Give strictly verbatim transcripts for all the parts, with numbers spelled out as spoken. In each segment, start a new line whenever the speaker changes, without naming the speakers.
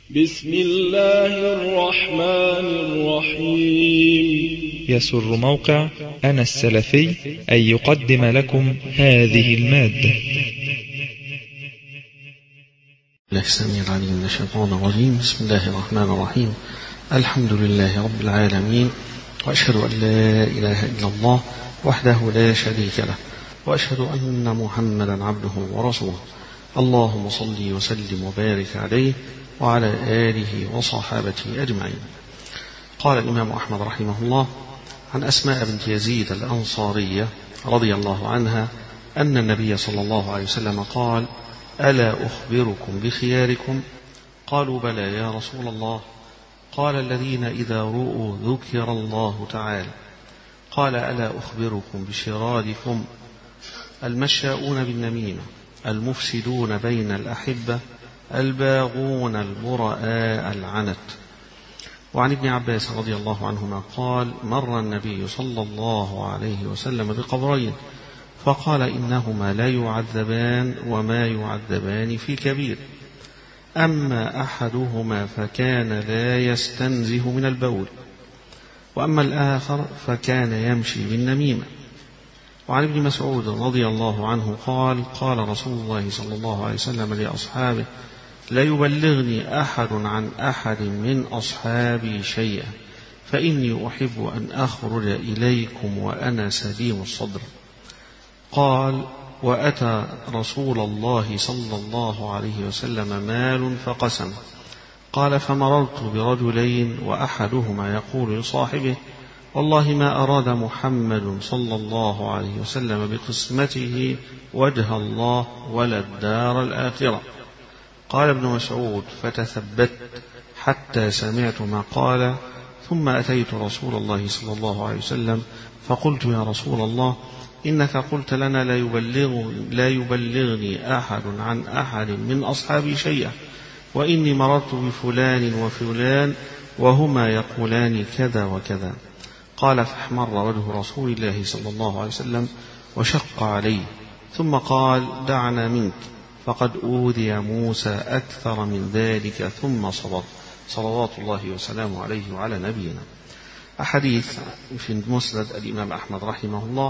بسم الله الرحمن الرحيم.
يسر موقع أنا السلفي أن يقدم لكم هذه المادة.
الله السميع العليم من الشيطان الرجيم. بسم الله الرحمن الرحيم. الحمد لله رب العالمين، وأشهد أن لا إله إلا الله وحده لا شريك له، وأشهد أن محمدا عبده ورسوله. اللهم صل وسلم وبارك عليه وعلى آله وصحابته أجمعين. قال الإمام أحمد رحمه الله عن أسماء بنت يزيد الأنصارية رضي الله عنها أن النبي صلى الله عليه وسلم قال: ألا أخبركم بخياركم؟ قالوا: بلى يا رسول الله. قال: الذين إذا رؤوا ذكر الله تعالى. قال: ألا أخبركم بشراركم؟ المشاؤون بالنميمة، المفسدون بين الأحبة، الباغون البرآء العنت. وعن ابن عباس رضي الله عنهما قال: مر النبي صلى الله عليه وسلم بقبرين فقال: إنهما لا يعذبان وما يعذبان في كبير، أما أحدهما فكان لا يستنزه من البول، وأما الآخر فكان يمشي بالنميمة. وعن ابن مسعود رضي الله عنه قال: قال رسول الله صلى الله عليه وسلم لأصحابه: لا يبلغني أحد عن أحد من أصحابي شيئا، فإني أحب أن أخرج إليكم وأنا سليم الصدر. قال: وأتى رسول الله صلى الله عليه وسلم مال فقسم. قال: فمررت برجلين وأحدهما يقول لصاحبه: والله ما أراد محمد صلى الله عليه وسلم بقسمته وجه الله ولا الدار الآخرة. قال ابن مسعود: فتثبت حتى سمعت ما قال، ثم أتيت رسول الله صلى الله عليه وسلم فقلت: يا رسول الله، إنك قلت لنا لا يبلغ لا يبلغني أحد عن أحد من أصحابي شيئا، وإني مررت بفلان وفلان وهما يقولان كذا وكذا. قال: فاحمر وجه رسول الله صلى الله عليه وسلم وشق عليه، ثم قال: دعنا منك، فقد أوذي موسى أكثر من ذلك ثم صبر، صلوات الله وسلامه عليه وعلى نبينا. أحاديث في مسند الإمام أحمد رحمه الله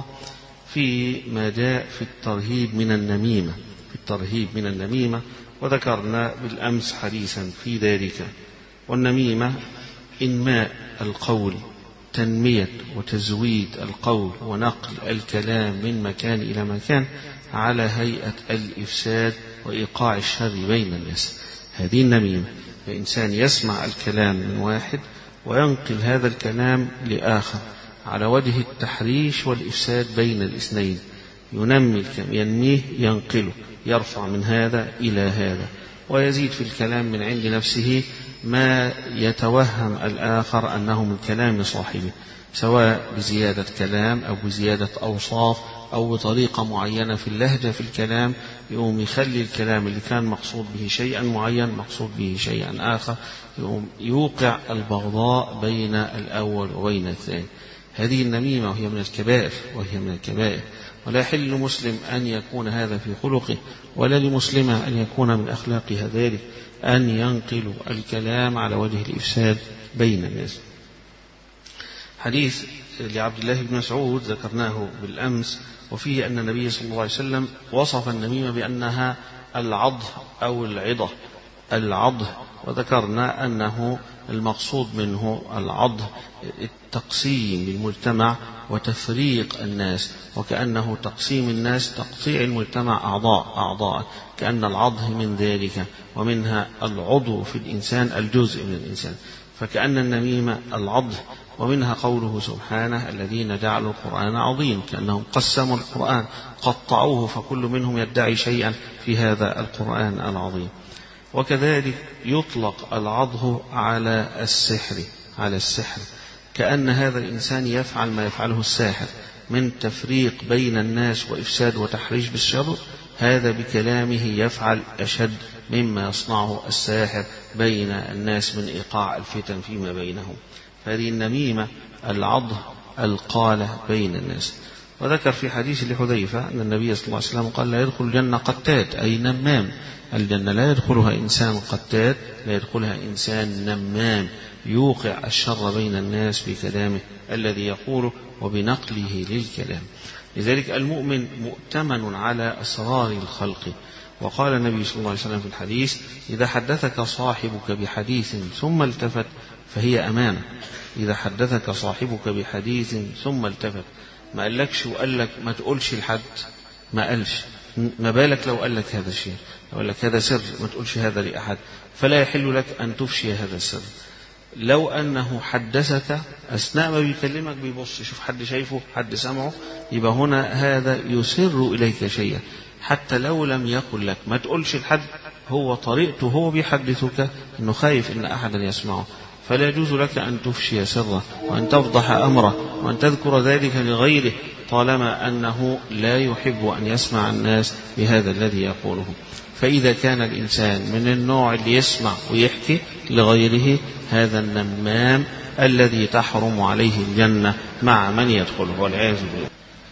في ما جاء في الترهيب من النميمة في الترهيب من النميمة وذكرنا بالأمس حديثا في ذلك. والنميمة إنماء القول، تنمية وتزويد القول ونقل الكلام من مكان إلى مكان على هيئة الإفساد وإيقاع الشر بين الناس. هذه النميمة، فإنسان يسمع الكلام من واحد وينقل هذا الكلام لآخر على وجه التحريش والإفساد بين الاثنين، ينمي ينميه ينقله، يرفع من هذا إلى هذا، ويزيد في الكلام من عند نفسه ما يتوهم الآخر أنه من كلام صاحبه، سواء بزيادة كلام أو بزيادة أوصاف أو بطريقة معينة في اللهجة في الكلام، يقوم يخلي الكلام اللي كان مقصود به شيئا معين مقصود به شيئا آخر، يقوم يوقع البغضاء بين الأول وبين الثاني. هذه النميمة وهي من الكبائر وهي من الكبائر ولا يحل لمسلم أن يكون هذا في خلقه، ولا لمسلمة أن يكون من أخلاقها ذلك أن ينقل الكلام على وجه الإفساد بين الناس. حديث لعبد الله بن مسعود ذكرناه بالأمس، وفيه أن النبي صلى الله عليه وسلم وصف النميمة بأنها العض أو العضة العض وذكرنا أنه المقصود منه العض التقسيم للمجتمع وتفريق الناس، وكأنه تقسيم الناس تقطيع المجتمع أعضاء أعضاء كأن العض من ذلك، ومنها العضو في الإنسان الجزء من الإنسان، فكأن النميمة العض. ومنها قوله سبحانه: الذين جعلوا القرآن عظيم، كأنهم قسموا القرآن قطعوه فكل منهم يدعي شيئا في هذا القرآن العظيم. وكذلك يطلق العضه على السحر على السحر كأن هذا الإنسان يفعل ما يفعله الساحر من تفريق بين الناس وإفساد وتحريش بالشر، هذا بكلامه يفعل أشد مما يصنعه الساحر بين الناس من إيقاع الفتن فيما بينهم. فهذه النميمة العضه القالة بين الناس. وذكر في حديث لحذيفة أن النبي صلى الله عليه وسلم قال: لا يدخل الجنة قتات، أي نمام، الجنة لا يدخلها إنسان قتال، لا يدخلها إنسان نمام يوقع الشر بين الناس بكلامه الذي يقوله وبنقله للكلام. لذلك المؤمن مؤتمن على أسرار الخلق. وقال النبي صلى الله عليه وسلم في الحديث: إذا حدثك صاحبك بحديث ثم التفت فهي أمانة. إذا حدثك صاحبك بحديث ثم التفت، ما قالكش وقال لك ما تقولش لحد، ما قالش، ما بالك لو قال لك هذا الشيء، لو قال لك هذا سر ما تقولش هذا لأحد، فلا يحل لك أن تفشي هذا السر. لو أنه حدثك أثناء ما بيكلمك بيبص يشوف حد شايفه، حد سمعه، يبقى هنا هذا يسر إليك شيئا، حتى لو لم يقل لك ما تقولش لحد، هو طريقته هو بيحدثك أنه خايف أن أحدا يسمعه، فلا يجوز لك أن تفشي سره وأن تفضح أمره وأن تذكر ذلك لغيره، طالما أنه لا يحب أن يسمع الناس بهذا الذي يقوله. فإذا كان الإنسان من النوع اللي يسمع ويحكي لغيره، هذا النمام الذي تحرم عليه الجنة مع من يدخله والعياذ بالله.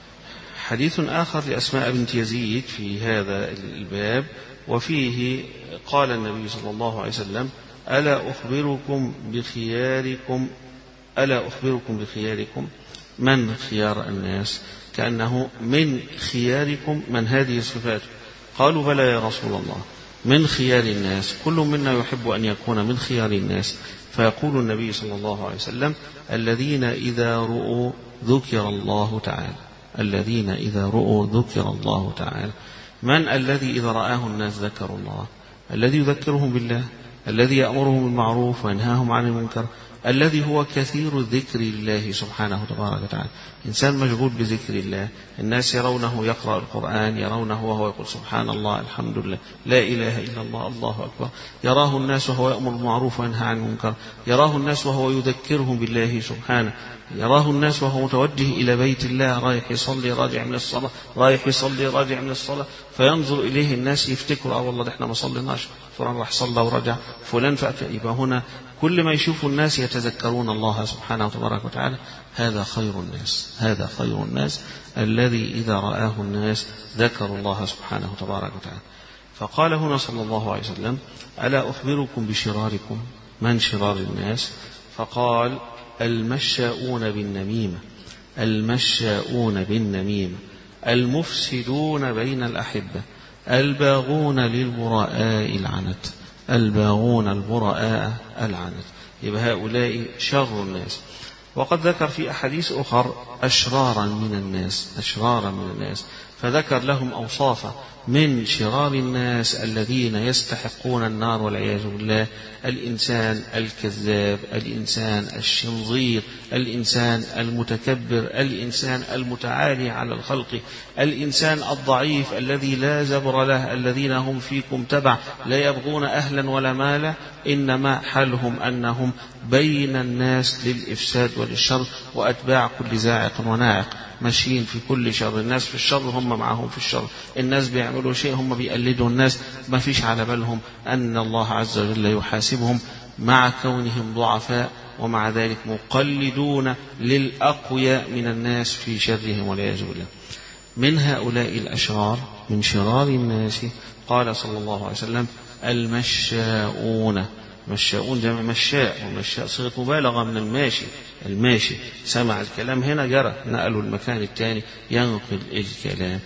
حديث آخر لأسماء بنت يزيد في هذا الباب، وفيه قال النبي صلى الله عليه وسلم: ألا أخبركم بخياركم ألا أخبركم بخياركم من خيار الناس، كأنه من خياركم من هذه الصفات. قالوا: بلى يا رسول الله، من خيار الناس، كل منا يحب أن يكون من خيار الناس. فيقول النبي صلى الله عليه وسلم: الذين إذا رؤوا ذكر الله تعالى، الذين إذا رؤوا ذكر الله تعالى. من الذي إذا رآه الناس ذكروا الله؟ الذي يذكرهم بالله، الذي يأمرهم بالمعروف وينهاهم عن المنكر، الذي هو كثير ذكر الله سبحانه تبارك وتعالى. إنسان مشغول بذكر الله، الناس يرونه يقرأ القرآن، يرونه وهو يقول سبحان الله الحمد لله لا إله إلا الله الله أكبر، يراه الناس وهو يأمر بالمعروف وينهى عن المنكر، يراه الناس وهو يذكرهم بالله سبحانه، يراه الناس وهو متوجه إلى بيت الله رايح يصلي راجع من الصلاة، رايح يصلي راجع من الصلاة، فينظر إليه الناس يفتكروا: آه والله ده احنا ما صليناش، فلان راح صلى ورجع، فلان فأتى. يبقى هنا كل ما يشوف الناس يتذكرون الله سبحانه وتبارك وتعالى. هذا خير الناس، هذا خير الناس الذي إذا رآه الناس ذكروا الله سبحانه وتبارك وتعالى. فقال هنا صلى الله عليه وسلم: ألا أخبركم بشراركم؟ من شرار الناس؟ فقال: المشاؤون بالنميمة، المشاؤون بالنميمة، المفسدون بين الأحبة، الباغون للبراء العنت، الباغون البراء العنت. يبقى هؤلاء شر الناس. وقد ذكر في أحاديث أخر أشرارا من الناس، أشرارا من الناس، فذكر لهم أوصافا: من شرار الناس الذين يستحقون النار والعياذ بالله الإنسان الكذاب، الإنسان الشنظير، الإنسان المتكبر، الإنسان المتعالي على الخلق، الإنسان الضعيف الذي لا زبر له، الذين هم فيكم تبع لا يبغون أهلا ولا مالا، إنما حالهم أنهم بين الناس للإفساد وللشر، وأتباع كل زاعق وناعق، ماشيين في كل شر. الناس في الشر هم معهم في الشر، الناس بيعملوا شيء هم بيقلدوا الناس، ما فيش على بالهم أن الله عز وجل يحاسبهم، مع كونهم ضعفاء ومع ذلك مقلدون للأقوياء من الناس في شرهم والعياذ بالله. من هؤلاء الأشرار، من شرار الناس، قال صلى الله عليه وسلم: المشاؤون. مشاؤون جمع مشاء، ومشاء صيغة مبالغة من الماشي، الماشي سمع الكلام هنا جرى نقله المكان الثاني ينقل الكلام.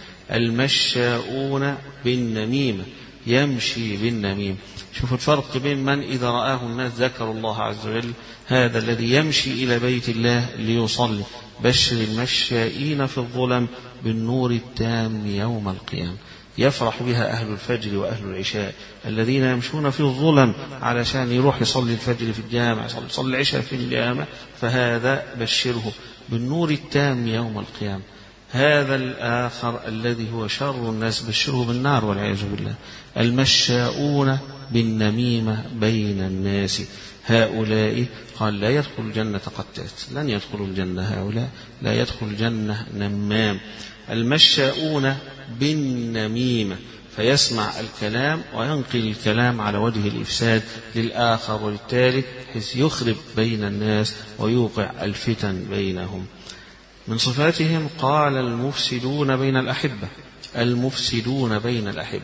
المشاؤون بالنميمة، يمشي بالنميمة. شوفوا الفرق بين من إذا رآه الناس ذكروا الله عز وجل، هذا الذي يمشي إلى بيت الله ليصلي. بشر المشائين في الظلم بالنور التام يوم القيامة. يفرح بها أهل الفجر وأهل العشاء، الذين يمشون في الظلم علشان يروح يصلي الفجر في الجامع، يصلي العشاء في الجامع، فهذا بشره بالنور التام يوم القيامة. هذا الآخر الذي هو شر الناس بشره بالنار والعياذ بالله. المشاؤون بالنميمة بين الناس، هؤلاء قال لا يدخل الجنة قتات، لن يدخل الجنة هؤلاء، لا يدخل الجنة نمام. المشاؤون بالنميمة، فيسمع الكلام وينقل الكلام على وجه الإفساد للآخر والثالث، حيث يخرب بين الناس ويوقع الفتن بينهم. من صفاتهم قال: المفسدون بين الأحبة، المفسدون بين الأحبة.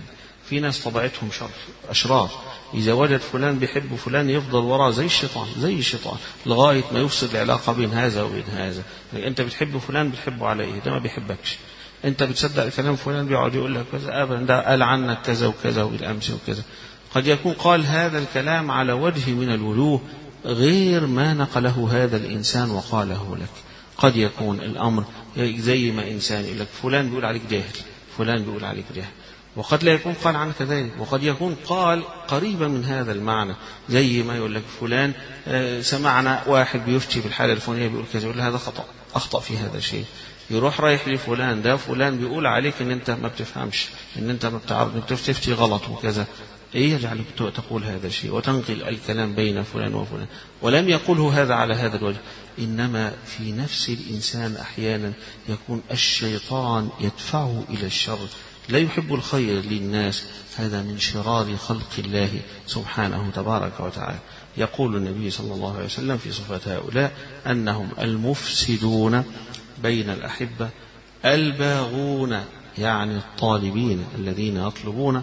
في ناس طبيعتهم شر أشرار، إذا وجد فلان بيحب فلان يفضل وراه زي الشيطان زي الشيطان لغاية ما يفسد العلاقة بين هذا وبين هذا. يعني أنت بتحب فلان بتحبه على إيه؟ ده ما بيحبكش. أنت بتصدق كلام فلان بيقعد يقول لك كذا، أبدا ده قال عنك كذا وكذا وبالأمس وكذا. قد يكون قال هذا الكلام على وجه من الوجوه غير ما نقله هذا الإنسان وقاله لك. قد يكون الأمر زي ما إنسان يقول لك فلان بيقول عليك جاهل، فلان بيقول عليك جاهل، وقد لا يكون قال عنك ذلك، وقد يكون قال قريبا من هذا المعنى، زي ما يقول لك فلان سمعنا واحد بيفتي بالحالة الفلانية بيقول كذا، يقول هذا خطأ، أخطأ في هذا الشيء. يروح رايح لفلان، ده فلان بيقول عليك ان انت ما بتفهمش، ان انت ما بتعرف، انت بتفتي غلط وكذا. ايه يجعلك تقول هذا الشيء وتنقل الكلام بين فلان وفلان، ولم يقله هذا على هذا الوجه. انما في نفس الانسان احيانا يكون الشيطان يدفعه الى الشر، لا يحب الخير للناس. هذا من شرار خلق الله سبحانه تبارك وتعالى. يقول النبي صلى الله عليه وسلم في صفات هؤلاء أنهم المفسدون بين الأحبة الباغون، يعني الطالبين الذين يطلبون،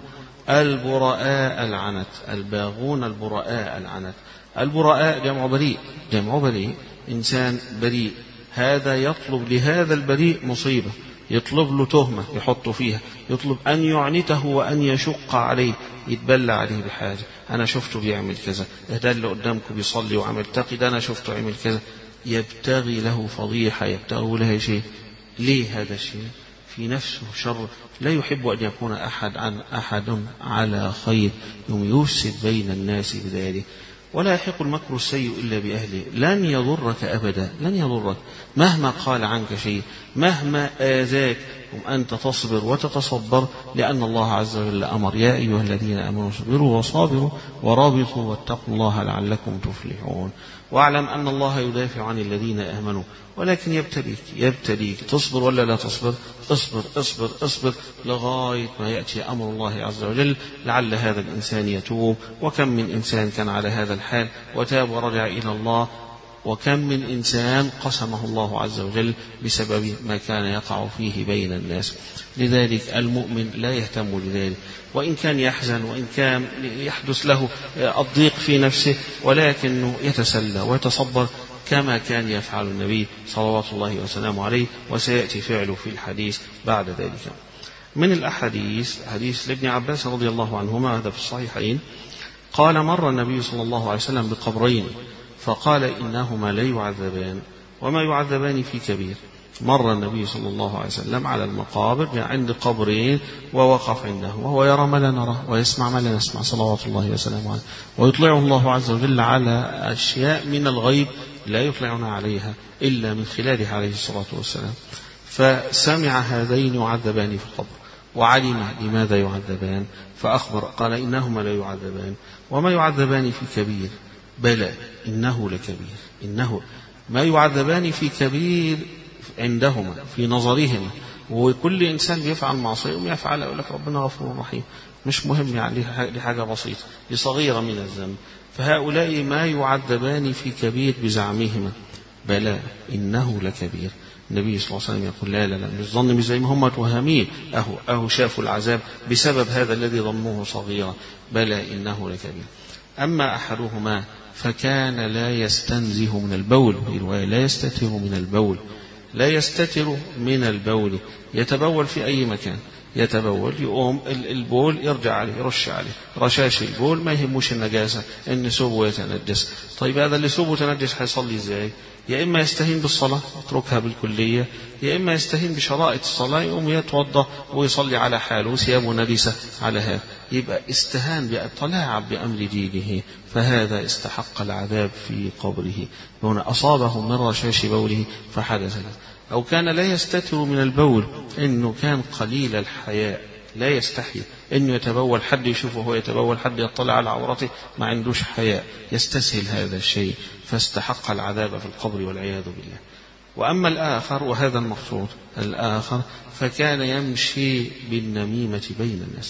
البراء العنت. الباغون البراء العنت. البراء جمع بريء، جمع بريء إنسان بريء، هذا يطلب لهذا البريء مصيبة، يطلب له تهمة يحط فيها، يطلب أن يعنته وأن يشق عليه، يتبلى عليه بحاجة. أنا شفته بيعمل كذا، ده اللي قدامكم بيصلي وعمل تقي، ده أنا شفته عمل كذا، يبتغي له فضيحة، يبتغي له شيء. ليه هذا الشيء؟ في نفسه شر، لا يحب أن يكون أحد عن أحد على خير، يوم يفسد بين الناس بذلك. ولا يحق المكر السيء إلا بأهله. لن يضرك أبدا، لن يضرك مهما قال عنك شيء، مهما آذاك، أنت تصبر وتتصبر، لأن الله عز وجل أمر يا أيها الذين آمنوا اصبروا وصابروا ورابطوا واتقوا الله لعلكم تفلحون. واعلم أن الله يدافع عن الذين آمنوا، ولكن يبتليك يبتليك تصبر ولا لا تصبر؟ اصبر اصبر اصبر لغاية ما يأتي أمر الله عز وجل، لعل هذا الإنسان يتوب. وكم من إنسان كان على هذا الحال وتاب ورجع إلى الله، وكم من إنسان قسمه الله عز وجل بسبب ما كان يقع فيه بين الناس. لذلك المؤمن لا يهتم لذلك، وإن كان يحزن وإن كان يحدث له الضيق في نفسه، ولكنه يتسلى ويتصبر كما كان يفعل النبي صلوات الله وسلامه عليه، وسيأتي فعله في الحديث بعد ذلك. من الأحاديث حديث لابن عباس رضي الله عنهما، هذا في الصحيحين، قال مر النبي صلى الله عليه وسلم بقبرين فقال إنهما لا يعذبان وما يعذبان في كبير. مر النبي صلى الله عليه وسلم على المقابر عند قبرين ووقف عنده، وهو يرى ما لا نرى ويسمع ما لا نسمع صلوات الله وسلامه عليه، ويطلعه الله عز وجل على أشياء من الغيب لا يطلعنا عليها إلا من خلاله عليه الصلاة والسلام. فسمع هذين يعذبان في القبر وعلم لماذا يعذبان، فأخبر قال إنهما لا يعذبان وما يعذبان في كبير، بلى إنه لكبير. إنه ما يعذبان في كبير عندهما في نظرهما، وكل إنسان بيفعل معصية ويفعل يقول لك ربنا غفور رحيم، مش مهم يعني لحاجة بسيطة لصغيرة من الذنب. فهؤلاء ما يعذبان في كبير بزعمهما، بلى إنه لكبير. النبي صلى الله عليه وسلم يقول لا لا لا، مش ظن مش زي ما هم توهمين، أهو أهو شافوا العذاب بسبب هذا الذي ظنوه صغيرا، بلى إنه لكبير. أما أحدهما فكان لا يستنزه من البول، في رواية لا يستتر من البول، لا يستتر من البول، يتبول في أي مكان، يتبول يقوم البول يرجع عليه يرش عليه، رشاش البول ما يهموش النجاسة إن ثوبه يتنجس. طيب هذا اللي ثوبه تنجس هيصلي إزاي؟ يا إما يستهين بالصلاة يتركها بالكلية، يا إما يستهين بشرائط الصلاة يقوم يتوضأ ويصلي على حاله وثيابه نجسة على هذا، يبقى استهان بتلاعب بأمر دينه، فهذا استحق العذاب في قبره. هنا أصابه من رشاش بوله فحدث له. أو كان لا يستتر من البول، إنه كان قليل الحياء، لا يستحي إنه يتبول، حد يشوفه هو يتبول، حد يطلع على عورته، ما عندوش حياء، يستسهل هذا الشيء، فاستحق العذاب في القبر والعياذ بالله. وأما الآخر، وهذا المقصود، الآخر فكان يمشي بالنميمة بين الناس،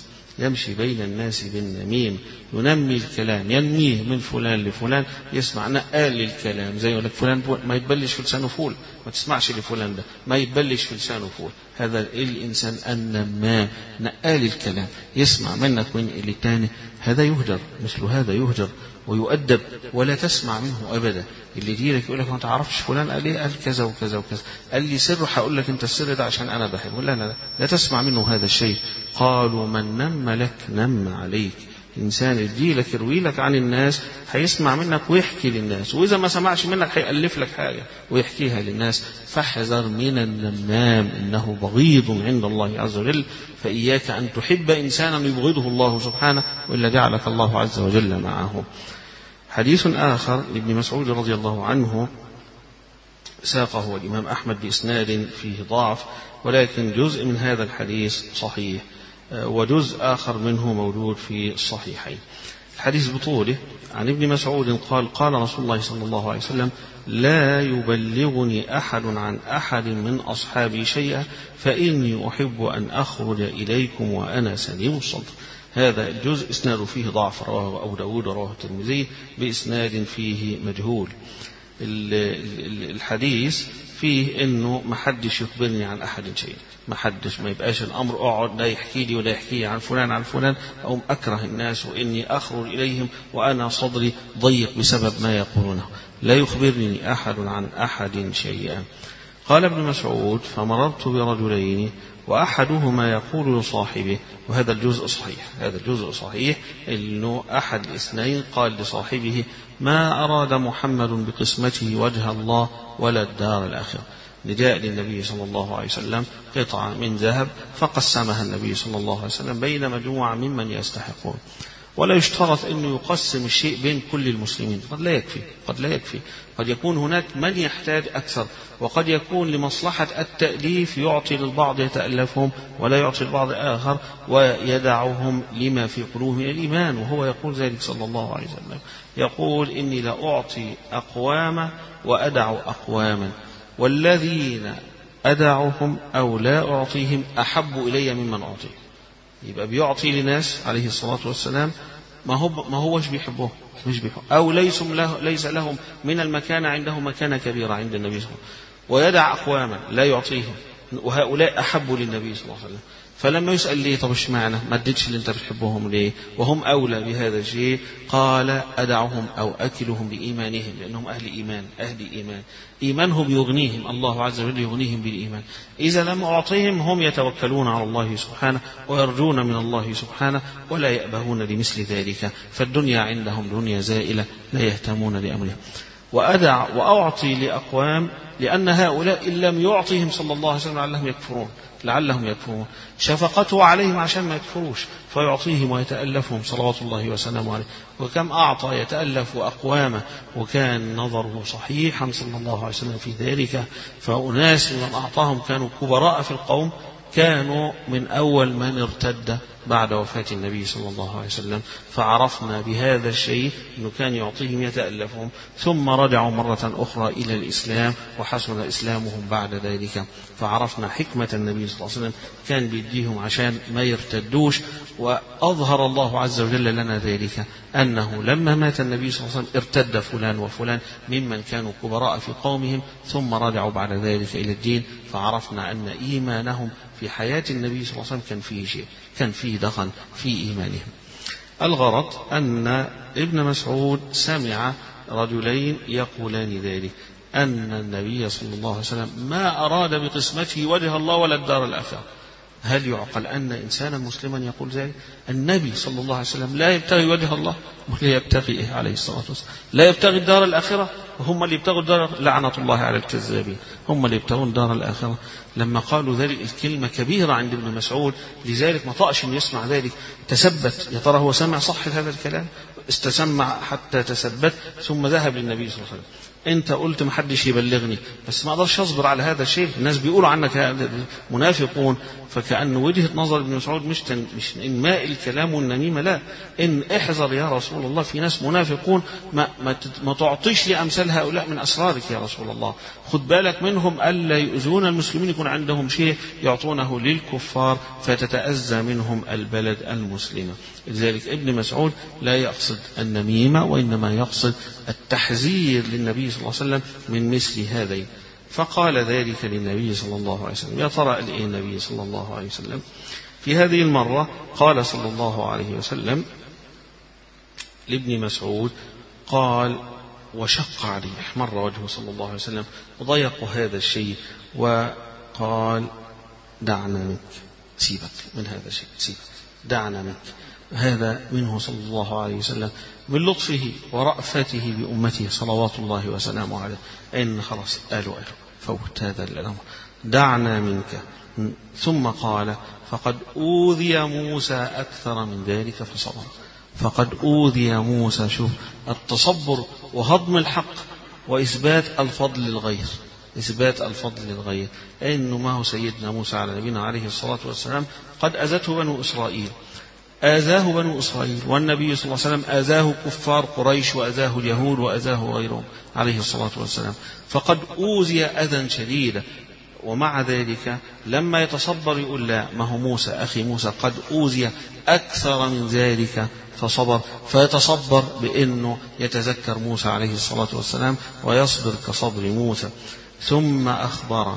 يمشي بين الناس بالنميم، ينمي الكلام، ينميه من فلان لفلان، يسمع نقال الكلام، زي يقول لك فلان ما يتبلش في لسانه فول، ما تسمعش لفلان ده، ما يتبلش في لسانه فول. هذا الإنسان النمام نقال الكلام، يسمع منك من اللي تاني، هذا يهجر، مثل هذا يهجر ويؤدب ولا تسمع منه أبدا. اللي يجيلك يقول لك ما تعرفش فلان قال ايه، قال كذا وكذا وكذا، قال لي سر، هقول لك انت السر ده عشان انا بحبه، لا لا لا, لا تسمع منه هذا الشيء. قالوا من نم لك نم عليك. إنسان يجيلك يروي لك عن الناس هيسمع منك ويحكي للناس، وإذا ما سمعش منك هيألف لك حاجة ويحكيها للناس. فاحذر من النمام إنه بغيض عند الله عز وجل، فإياك أن تحب إنسانا يبغضه الله سبحانه وإلا جعلك الله عز وجل معه. حديث آخر لابن مسعود رضي الله عنه ساقه الإمام أحمد بإسناد فيه ضعف، ولكن جزء من هذا الحديث صحيح وجزء آخر منه موجود في الصحيحين. الحديث بطوله عن ابن مسعود قال قال رسول الله صلى الله عليه وسلم لا يبلغني أحد عن أحد من أصحابي شيئا فإني أحب أن أخرج إليكم وأنا سليم الصدر. هذا الجزء إسناد فيه ضعف، رواه أبو داود ورواه الترمذي بإسناد فيه مجهول. الحديث فيه إنه ما حدش يخبرني عن أحد شيء، ما حدش، ما يبقاش الأمر أقعد لا يحكي لي ولا يحكي عن فلان عن فلان، أو أكره الناس وإني أخرج إليهم وأنا صدري ضيق بسبب ما يقولونه. لا يخبرني أحد عن أحد شيئا. قال ابن مسعود فمررت برجلين وأحدهما يقول لصاحبه، وهذا الجزء صحيح، هذا الجزء صحيح إنه أحد الاثنين قال لصاحبه ما أراد محمد بقسمته وجه الله ولا الدار الآخرة. نداء للنبي صلى الله عليه وسلم قطعة من ذهب فقسمها النبي صلى الله عليه وسلم بين مجموعة ممن يستحقون. ولا يشترط أنه يقسم الشيء بين كل المسلمين، قد لا يكفي، قد لا يكفي، قد يكون هناك من يحتاج أكثر، وقد يكون لمصلحة التأليف يعطي للبعض يتألفهم ولا يعطي البعض آخر ويدعهم لما في قلوبهم من الإيمان. وهو يقول ذلك صلى الله عليه وسلم، يقول إني لأعطي أقواما وأدع أقواما والذين أدعهم أو لا أعطيهم أحب إلي ممن أعطيه. يبقى بيعطي لناس عليه الصلاة والسلام ما هو ما هوش بيحبه، مش بيحبه، أو ليس له ليس لهم من المكانة عنده مكانة كبيرة عند النبي صلى الله عليه وسلم، ويدع أقواما لا يعطيهم وهؤلاء أحب للنبي صلى الله عليه وسلم. فلما يسأل ليه طب اشمعنى ما اديتش اللي انت بتحبهم ليه وهم أولى بهذا الشيء، قال أدعهم أو أكلهم بإيمانهم، لأنهم أهل إيمان، أهل إيمان، إيمانهم يغنيهم، الله عز وجل يغنيهم بالإيمان. إذا لم أعطيهم هم يتوكلون على الله سبحانه ويرجون من الله سبحانه ولا يأبهون لمثل ذلك، فالدنيا عندهم دنيا زائلة لا يهتمون لأمرها. وأدع وأعطي لأقوام لأن هؤلاء إن لم يعطيهم صلى الله عليه وسلم لعلهم يكفرون، لعلهم يكفرون، شفقته عليهم عشان ما يكفروش فيعطيهم ويتألفهم صلوات الله وسلامه عليه. وكم أعطى يتألف أقوامه وكان نظره صحيحا صلى الله عليه وسلم في ذلك. فأناس من أعطاهم كانوا كبراء في القوم، كانوا من أول من ارتد بعد وفاة النبي صلى الله عليه وسلم، فعرفنا بهذا الشيء أنه كان يعطيهم يتألفهم ثم رجعوا مرة أخرى إلى الإسلام وحسن إسلامهم بعد ذلك. فعرفنا حكمة النبي صلى الله عليه وسلم، كان بيديهم عشان ما يرتدوش. وأظهر الله عز وجل لنا ذلك أنه لما مات النبي صلى الله عليه وسلم ارتد فلان وفلان ممن كانوا كبراء في قومهم ثم رجعوا بعد ذلك إلى الدين، فعرفنا أن إيمانهم في حياة النبي صلى الله عليه وسلم كان فيه شيء، كان فيه دخن في إيمانهم. الغرض أن ابن مسعود سمع رجلين يقولان ذلك، أن النبي صلى الله عليه وسلم ما أراد بقسمته وجه الله ولا الدار الآخرة. هل يعقل أن إنسانا مسلما يقول ذلك؟ النبي صلى الله عليه وسلم لا يبتغي وجه الله ولا يبتغي إيه عليه الصلاة والسلام، لا يبتغي الدار الآخرة، وهم اللي يبتغوا الدار، لعنة الله على الكذابين، هم اللي يبتغون الدار الآخرة. لما قالوا ذلك الكلمة كبيرة عند ابن مسعود، لذلك ما طقش أن يسمع ذلك، تثبت، يا ترى هو سمع صح هذا الكلام، استسمع حتى تثبت، ثم ذهب للنبي صلى الله عليه وسلم. انت قلت ما حدش يبلغني، بس ما اقدرش اصبر على هذا الشيء، الناس بيقولوا عنك منافقون، فكأن وجهة نظر ابن مسعود مش تن مش إنماء الكلام والنميمة، لا، إن احذر يا رسول الله في ناس منافقون ما, ما, ما تعطيش لي أمثال هؤلاء من أسرارك يا رسول الله، خد بالك منهم ألا يؤذون المسلمين، يكون عندهم شيء يعطونه للكفار فتتأذى منهم البلد المسلمة. لذلك ابن مسعود لا يقصد النميمة، وإنما يقصد التحذير للنبي صلى الله عليه وسلم من مثل هذين. فقال ذلك للنبي صلى الله عليه وسلم. يا ترى الإيه النبي صلى الله عليه وسلم في هذه المرة؟ قال صلى الله عليه وسلم لابن مسعود، قال وشق عليه، احمر وجهه صلى الله عليه وسلم وضيق هذا الشيء، وقال دعنا منك، سيبك من هذا الشيء، سيبك، دعنا منك. هذا منه صلى الله عليه وسلم من لطفه ورأفته بأمته صلوات الله وسلامه عليه، إن خلاص قالوا قالوا فوت هذا الأمر، دعنا منك. ثم قال فقد أوذي موسى أكثر من ذلك فصبر، فقد أوذي موسى. شوف التصبر وهضم الحق وإثبات الفضل للغير، إثبات الفضل للغير، إنه ما هو سيدنا موسى على نبينا عليه الصلاة والسلام قد أذته بنو إسرائيل، آذاه بنو إسرائيل، والنبي صلى الله عليه وسلم آذاه كفار قريش، وآذاه اليهود، وآذاه غيرهم عليه الصلاة والسلام، فقد أوذي أذى شديدا. ومع ذلك لما يتصبر يقول لا، ما هو موسى أخي موسى قد أوذي أكثر من ذلك فصبر، فيتصبر بأنه يتذكر موسى عليه الصلاة والسلام ويصبر كصبر موسى. ثم أخبر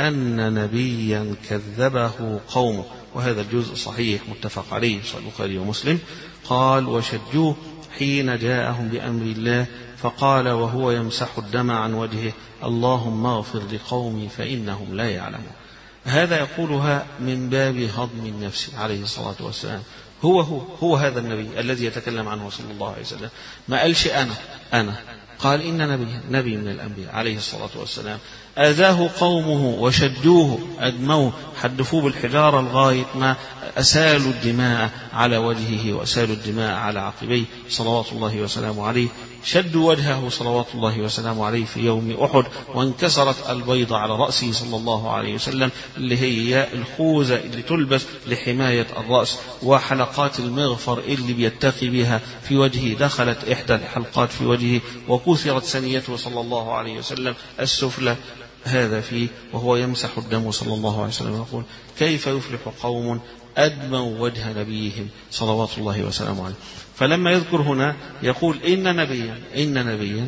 أن نبيا كذبه قومه، وهذا الجزء صحيح متفق عليه صحيح البخاري ومسلم. قال وشجوه حين جاءهم بأمر الله فقال وهو يمسح الدم عن وجهه اللهم اغفر لقومي فإنهم لا يعلمون. هذا يقولها من باب هضم النفس عليه الصلاة والسلام. هو هو هو هذا النبي الذي يتكلم عنه صلى الله عليه وسلم، ما قالش أنا أنا قال إن نبي نبي من الأنبياء عليه الصلاة والسلام آذاه قومه وشدوه أدموه، حدفوه بالحجارة لغاية ما أسالوا الدماء على وجهه وأسالوا الدماء على عقبيه صلوات الله وسلامه عليه، شدوا وجهه صلوات الله وسلامه عليه في يوم أحد، وانكسرت البيضة على رأسه صلى الله عليه وسلم اللي هي الخوذة اللي تلبس لحماية الرأس، وحلقات المغفر اللي بيتقي بها في وجهه دخلت إحدى الحلقات في وجهه، وكثرت ثنيته صلى الله عليه وسلم السفلى. هذا فيه وهو يمسح الدم صلى الله عليه وسلم يقول كيف يفلح قوم أدموا وجه نبيهم صلوات الله وسلامه عليه. فلما يذكر هنا يقول إن نبيا إن نبيا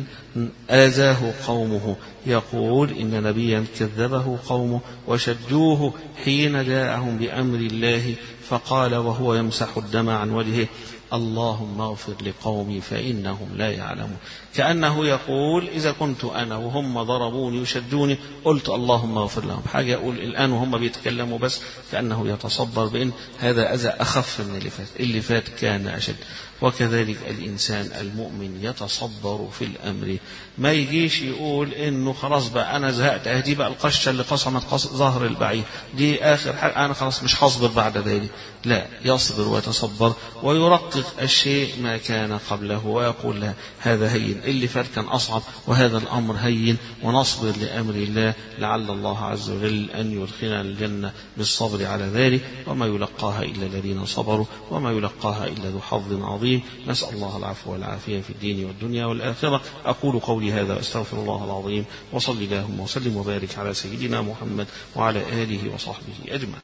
آذاه قومه، يقول إن نبيا كذبه قومه وشجوه حين جاءهم بأمر الله فقال وهو يمسح الدم عن وجهه اللهم اغفر لقومي فإنهم لا يعلمون. كأنه يقول إذا كنت أنا وهم ضربوني وشدوني قلت اللهم اغفر لهم، حاجة يقول الآن وهم بيتكلموا بس كأنه يتصبر بأن هذا أذى أخف من اللي فات، اللي فات كان أشد. وكذلك الإنسان المؤمن يتصبر في الأمر، ما يجيش يقول إنه خلاص بقى أنا زهقت، أهدي بقى القشة اللي قصمت ظهر البعير دي آخر حاجة، أنا خلاص مش هصبر بعد ذلك، لا، يصبر ويتصبر ويرقق الشيء ما كان قبله ويقول لا هذا هين، اللي فات كان أصعب وهذا الأمر هين، ونصبر لأمر الله لعل الله عز وجل أن يدخلنا الجنة بالصبر على ذلك، وما يلقاها إلا الذين صبروا وما يلقاها إلا ذو حظ عظيم. نسأل الله العفو والعافية في الدين والدنيا والآخرة. أقول قولي هذا وأستغفر الله العظيم، وصل اللهم وسلم وبارك على سيدنا محمد وعلى آله وصحبه أجمعين.